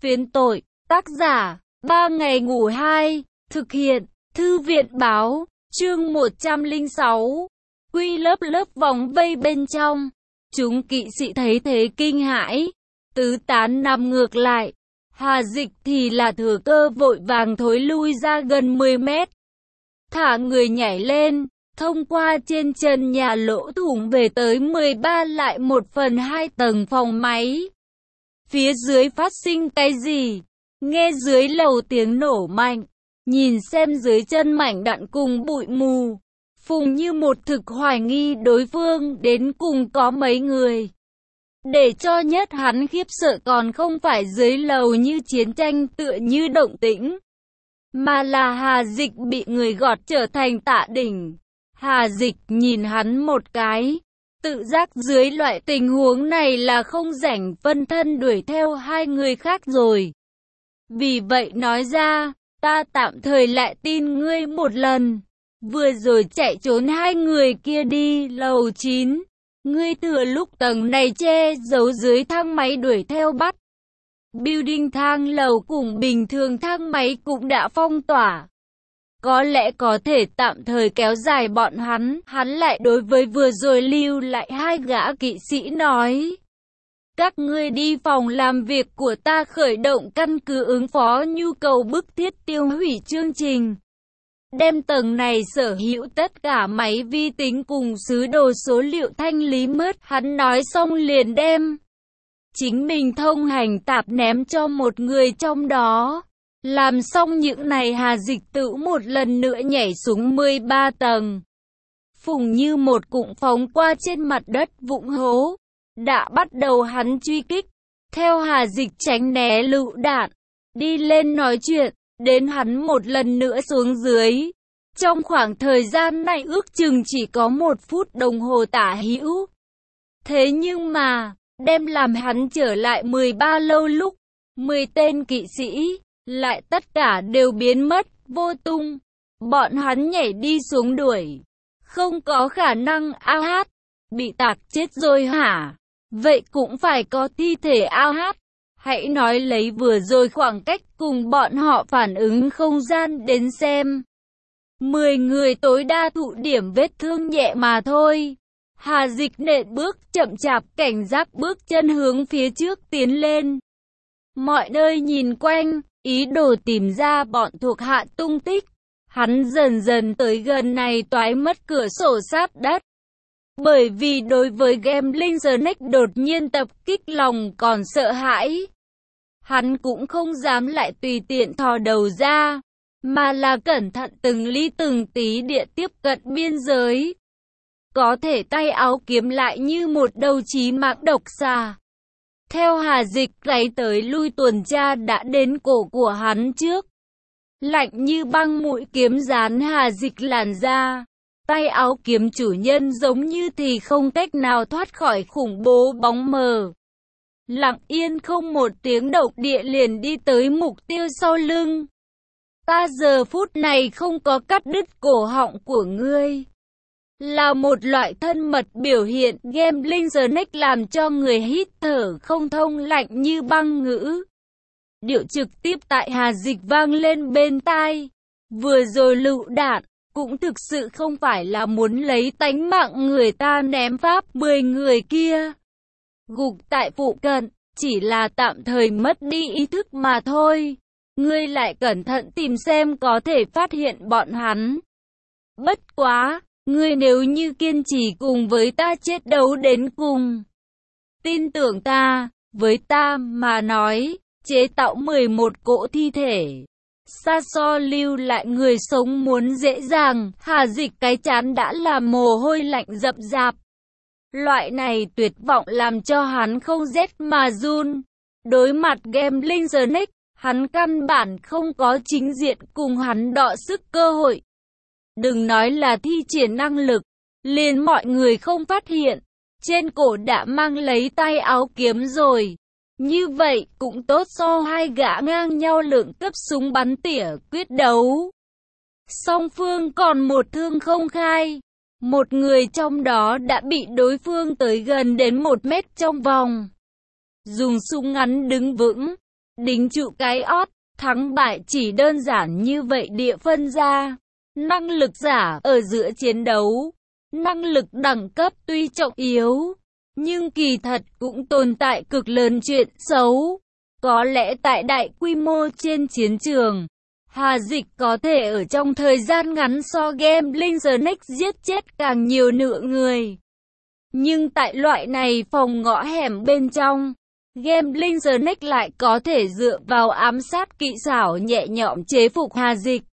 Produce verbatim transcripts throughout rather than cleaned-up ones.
Phiến tội, tác giả, ba ngày ngủ hai, thực hiện, thư viện báo, chương một trăm lẻ sáu, quy lớp lớp vòng vây bên trong. Chúng kỵ sĩ thấy thế kinh hãi, tứ tán nằm ngược lại. Hà Dịch thì là thừa cơ vội vàng thối lui ra gần mười mét. Thả người nhảy lên, thông qua trên chân nhà lỗ thủng về tới mười ba lại một phần hai tầng phòng máy. Phía dưới phát sinh cái gì? Nghe dưới lầu tiếng nổ mạnh, nhìn xem dưới chân mảnh đạn cùng bụi mù. Phùng Như một thực hoài nghi đối phương đến cùng có mấy người. Để cho nhất hắn khiếp sợ còn không phải dưới lầu như chiến tranh tựa như động tĩnh, mà là Hà Dịch bị người gọt trở thành tạ đỉnh. Hà Dịch nhìn hắn một cái, tự giác dưới loại tình huống này là không rảnh phân thân đuổi theo hai người khác rồi. Vì vậy nói ra, ta tạm thời lại tin ngươi một lần. Vừa rồi chạy trốn hai người kia đi lầu chín. Ngươi thừa lúc tầng này che giấu dưới thang máy đuổi theo bắt. Building thang lầu cùng bình thường thang máy cũng đã phong tỏa. Có lẽ có thể tạm thời kéo dài bọn hắn. Hắn lại đối với vừa rồi lưu lại hai gã kỵ sĩ nói. Các ngươi đi phòng làm việc của ta khởi động căn cứ ứng phó nhu cầu bức thiết tiêu hủy chương trình. Đem tầng này sở hữu tất cả máy vi tính cùng sứ đồ số liệu thanh lý mất. Hắn nói xong liền đem chính mình thông hành tạp ném cho một người trong đó. Làm xong những này Hà Dịch tự một lần nữa nhảy xuống mười ba tầng. Phùng Như một cụm phóng qua trên mặt đất vũng hố. Đã bắt đầu hắn truy kích. Theo Hà Dịch tránh né lựu đạn. Đi lên nói chuyện. Đến hắn một lần nữa xuống dưới. Trong khoảng thời gian này ước chừng chỉ có một phút đồng hồ tả hữu. Thế nhưng mà, đem làm hắn trở lại mười ba lâu lúc, mười tên kỵ sĩ, lại tất cả đều biến mất, vô tung. Bọn hắn nhảy đi xuống đuổi. Không có khả năng a hát. Bị tạc chết rồi hả? Vậy cũng phải có thi thể a hát. Hãy nói lấy vừa rồi khoảng cách cùng bọn họ phản ứng không gian đến xem. Mười người tối đa thụ điểm vết thương nhẹ mà thôi. Hà Dịch nện bước chậm chạp cảnh giác bước chân hướng phía trước tiến lên. Mọi nơi nhìn quanh, ý đồ tìm ra bọn thuộc hạ tung tích. Hắn dần dần tới gần này toái mất cửa sổ sát đất. Bởi vì đối với Gambling Snake đột nhiên tập kích lòng còn sợ hãi. Hắn cũng không dám lại tùy tiện thò đầu ra, mà là cẩn thận từng ly từng tí địa tiếp cận biên giới. Có thể tay áo kiếm lại như một đầu chí mạng độc xà. Theo Hà Dịch gáy tới lui tuần tra đã đến cổ của hắn trước. Lạnh như băng mũi kiếm dán Hà Dịch làn da. Tay áo kiếm chủ nhân giống như thì không cách nào thoát khỏi khủng bố bóng mờ. Lặng yên không một tiếng động địa liền đi tới mục tiêu sau lưng. Ta giờ phút này không có cắt đứt cổ họng của ngươi. Là một loại thân mật biểu hiện. Gambling Snake làm cho người hít thở không thông, lạnh như băng ngữ. Điệu trực tiếp tại Hà Dịch vang lên bên tai. Vừa rồi lựu đạn cũng thực sự không phải là muốn lấy tánh mạng người ta ném pháp. Mười người kia gục tại phụ cận, chỉ là tạm thời mất đi ý thức mà thôi. Ngươi lại cẩn thận tìm xem có thể phát hiện bọn hắn. Bất quá, ngươi nếu như kiên trì cùng với ta chết đấu đến cùng. Tin tưởng ta, với ta mà nói, chế tạo mười một cỗ thi thể. Xa so lưu lại người sống muốn dễ dàng. Hà Dịch cái chán đã làm mồ hôi lạnh rậm rạp. Loại này tuyệt vọng làm cho hắn không rét mà run. Đối mặt Gambling Snake, hắn căn bản không có chính diện cùng hắn đọ sức cơ hội. Đừng nói là thi triển năng lực, liền mọi người không phát hiện. Trên cổ đã mang lấy tay áo kiếm rồi. Như vậy cũng tốt so hai gã ngang nhau lượng cấp súng bắn tỉa quyết đấu. Song phương còn một thương không khai. Một người trong đó đã bị đối phương tới gần đến một mét trong vòng. Dùng súng ngắn đứng vững. Đính trụ cái ót, thắng bại chỉ đơn giản như vậy địa phân ra. Năng lực giả ở giữa chiến đấu. Năng lực đẳng cấp tuy trọng yếu, nhưng kỳ thật cũng tồn tại cực lớn chuyện xấu. Có lẽ tại đại quy mô trên chiến trường, Hà Dịch có thể ở trong thời gian ngắn so Gambling The Next giết chết càng nhiều nửa người. Nhưng tại loại này phòng ngõ hẻm bên trong, Gambling The Next lại có thể dựa vào ám sát kỹ xảo nhẹ nhõm chế phục Hà Dịch.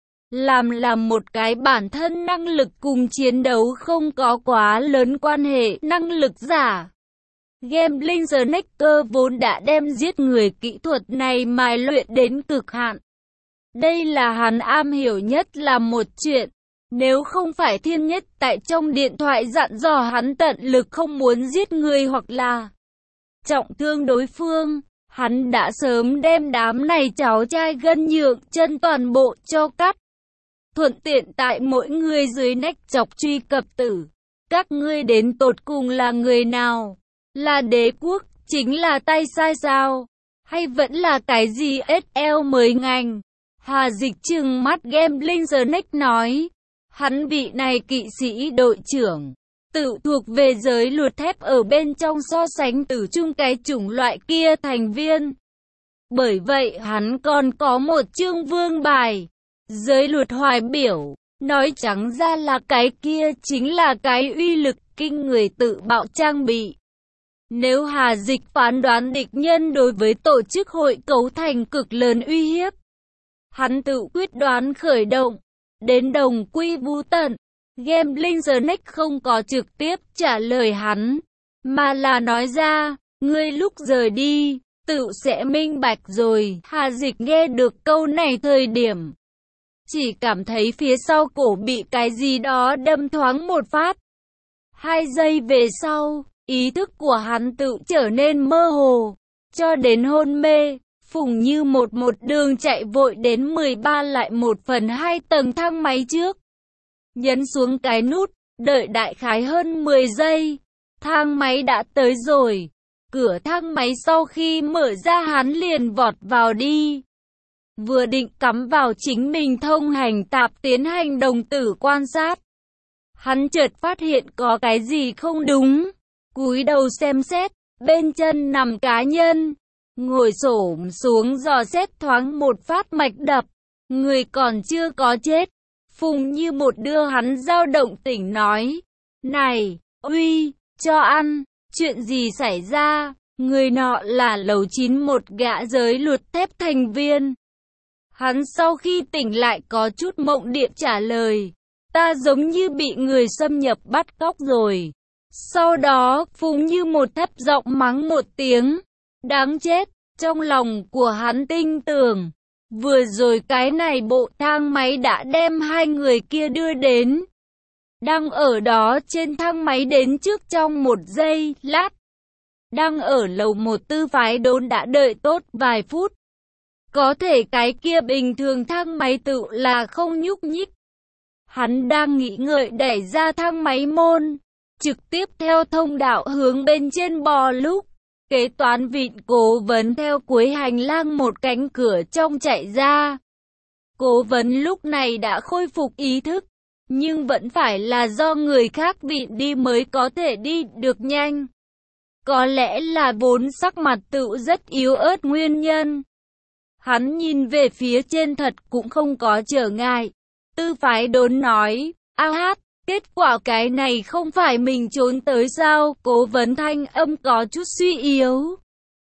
Làm làm một cái bản thân năng lực cùng chiến đấu không có quá lớn quan hệ năng lực giả. Gambling The Next cơ vốn đã đem giết người kỹ thuật này mài luyện đến cực hạn. Đây là hắn am hiểu nhất là một chuyện. Nếu không phải Thiên Nhất tại trong điện thoại dặn dò hắn tận lực không muốn giết người hoặc là trọng thương đối phương, hắn đã sớm đem đám này cháu trai gân nhượng chân toàn bộ cho cắt. Thuận tiện tại mỗi người dưới nách chọc truy cập tử. Các ngươi đến tột cùng là người nào? Là đế quốc, chính là tay sai sao? Hay vẫn là cái gì ét lờ mới ngành? Hà Dịch trừng mắt Gambling The Next nói. Hắn vị này kỵ sĩ đội trưởng, tự thuộc về giới luật thép ở bên trong so sánh tử chung cái chủng loại kia thành viên. Bởi vậy hắn còn có một chương vương bài. Giới luật hoài biểu, nói trắng ra là cái kia chính là cái uy lực kinh người tự bạo trang bị. Nếu Hà Dịch phán đoán địch nhân đối với tổ chức hội cấu thành cực lớn uy hiếp, hắn tự quyết đoán khởi động, đến đồng quy vu tận. Gambling The Next không có trực tiếp trả lời hắn, mà là nói ra, ngươi lúc rời đi, tự sẽ minh bạch rồi. Hà Dịch nghe được câu này thời điểm, chỉ cảm thấy phía sau cổ bị cái gì đó đâm thoáng một phát. Hai giây về sau, ý thức của hắn tự trở nên mơ hồ, cho đến hôn mê. Phùng Như một một đường chạy vội đến mười ba lại một phần hai tầng thang máy trước. Nhấn xuống cái nút, đợi đại khái hơn mười giây. Thang máy đã tới rồi. Cửa thang máy sau khi mở ra hắn liền vọt vào đi. Vừa định cắm vào chính mình thông hành tạp tiến hành đồng tử quan sát. Hắn chợt phát hiện có cái gì không đúng. Cúi đầu xem xét, bên chân nằm cá nhân. Ngồi xổm xuống dò xét thoáng một phát mạch đập. Người còn chưa có chết. Phùng Như một đưa hắn dao động tỉnh nói. Này, uy, cho ăn, chuyện gì xảy ra? Người nọ là lầu chín một gã giới luật thép thành viên. Hắn sau khi tỉnh lại có chút mộng điệp trả lời. Ta giống như bị người xâm nhập bắt cóc rồi. Sau đó, Phùng Như một thấp giọng mắng một tiếng. Đáng chết, trong lòng của hắn tinh tường. Vừa rồi cái này bộ thang máy đã đem hai người kia đưa đến. Đang ở đó trên thang máy đến trước trong một giây, lát. Đang ở lầu một tư phái đốn đã đợi tốt vài phút. Có thể cái kia bình thường thang máy tự là không nhúc nhích. Hắn đang nghĩ ngợi đẩy ra thang máy môn, trực tiếp theo thông đạo hướng bên trên bò lúc. Kế toán vịn cố vấn theo cuối hành lang một cánh cửa trong chạy ra. Cố vấn lúc này đã khôi phục ý thức, nhưng vẫn phải là do người khác vịn đi mới có thể đi được nhanh. Có lẽ là vốn sắc mặt tự rất yếu ớt nguyên nhân. Hắn nhìn về phía trên thật cũng không có trở ngại. Tư phái đốn nói, a hát, kết quả cái này không phải mình trốn tới sao? Cố vấn thanh âm có chút suy yếu.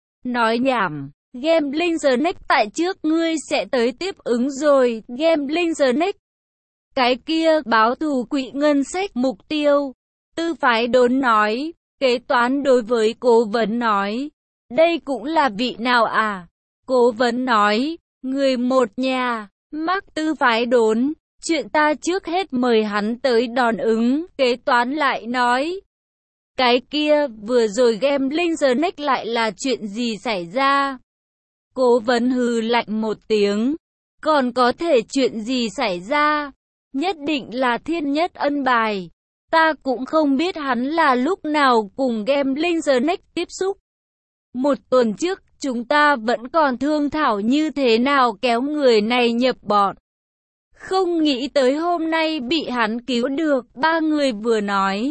Nói nhảm, Gambling The Next tại trước ngươi sẽ tới tiếp ứng rồi. Gambling The Next. Cái kia báo thù quỹ ngân sách mục tiêu. Tư phái đốn nói, kế toán đối với cố vấn nói, đây cũng là vị nào à? Cố vấn nói, người một nhà. Mắc tư phái đốn, chuyện ta trước hết mời hắn tới đòn ứng. Kế toán lại nói, cái kia vừa rồi Gambling The Next lại là chuyện gì xảy ra? Cố vấn hừ lạnh một tiếng, còn có thể chuyện gì xảy ra? Nhất định là Thiên Nhất ân bài. Ta cũng không biết hắn là lúc nào cùng Gambling The Next tiếp xúc. Một tuần trước chúng ta vẫn còn thương thảo như thế nào kéo người này nhập bọn. Không nghĩ tới hôm nay bị hắn cứu được, ba người vừa nói.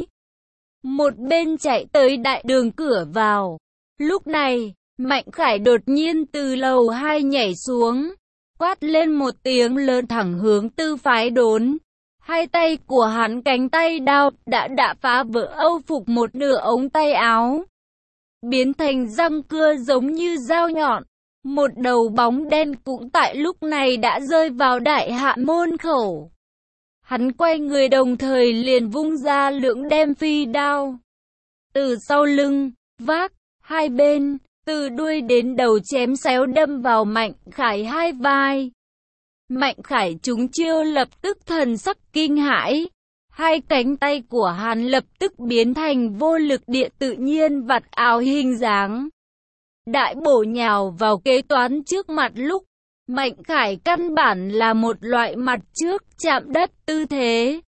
Một bên chạy tới đại đường cửa vào. Lúc này, Mạnh Khải đột nhiên từ lầu hai nhảy xuống, quát lên một tiếng lớn thẳng hướng Tư Phái Đốn. Hai tay của hắn cánh tay đao đã đã phá vỡ âu phục một nửa ống tay áo, biến thành răng cưa giống như dao nhọn. Một đầu bóng đen cũng tại lúc này đã rơi vào đại hạ môn khẩu. Hắn quay người đồng thời liền vung ra lưỡng đem phi đao. Từ sau lưng, vác, hai bên, từ đuôi đến đầu chém xéo đâm vào Mạnh Khải hai vai. Mạnh Khải trúng chiêu lập tức thần sắc kinh hãi. Hai cánh tay của hắn lập tức biến thành vô lực địa tự nhiên vặt áo hình dáng. Đại bổ nhào vào kế toán trước mặt lúc Mạnh Khải căn bản là một loại mặt trước chạm đất tư thế.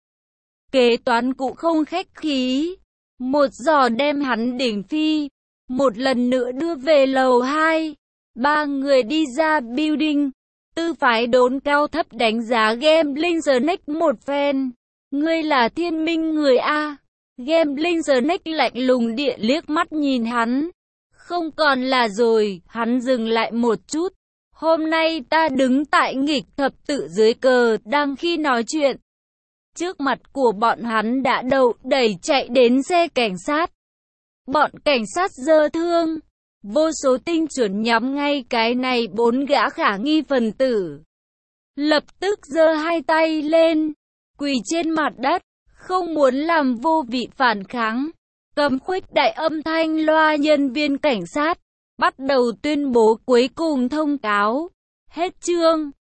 Kế toán cũng không khách khí, một giò đem hắn đỉnh phi, một lần nữa đưa về lầu hai. Ba người đi ra building. Tư Phái Đốn cao thấp đánh giá Gambling Snake một phen. Ngươi là Thiên Minh người A. Gambling Snake lạnh lùng địa liếc mắt nhìn hắn. Không còn là rồi, hắn dừng lại một chút. Hôm nay ta đứng tại nghịch thập tự dưới cờ, đang khi nói chuyện. Trước mặt của bọn hắn đã đậu đẩy chạy đến xe cảnh sát. Bọn cảnh sát giơ thương, vô số tinh chuẩn nhắm ngay cái này bốn gã khả nghi phần tử. Lập tức giơ hai tay lên, quỳ trên mặt đất, không muốn làm vô vị phản kháng. Cầm khuếch đại âm thanh loa nhân viên cảnh sát, bắt đầu tuyên bố cuối cùng thông cáo. Hết chương.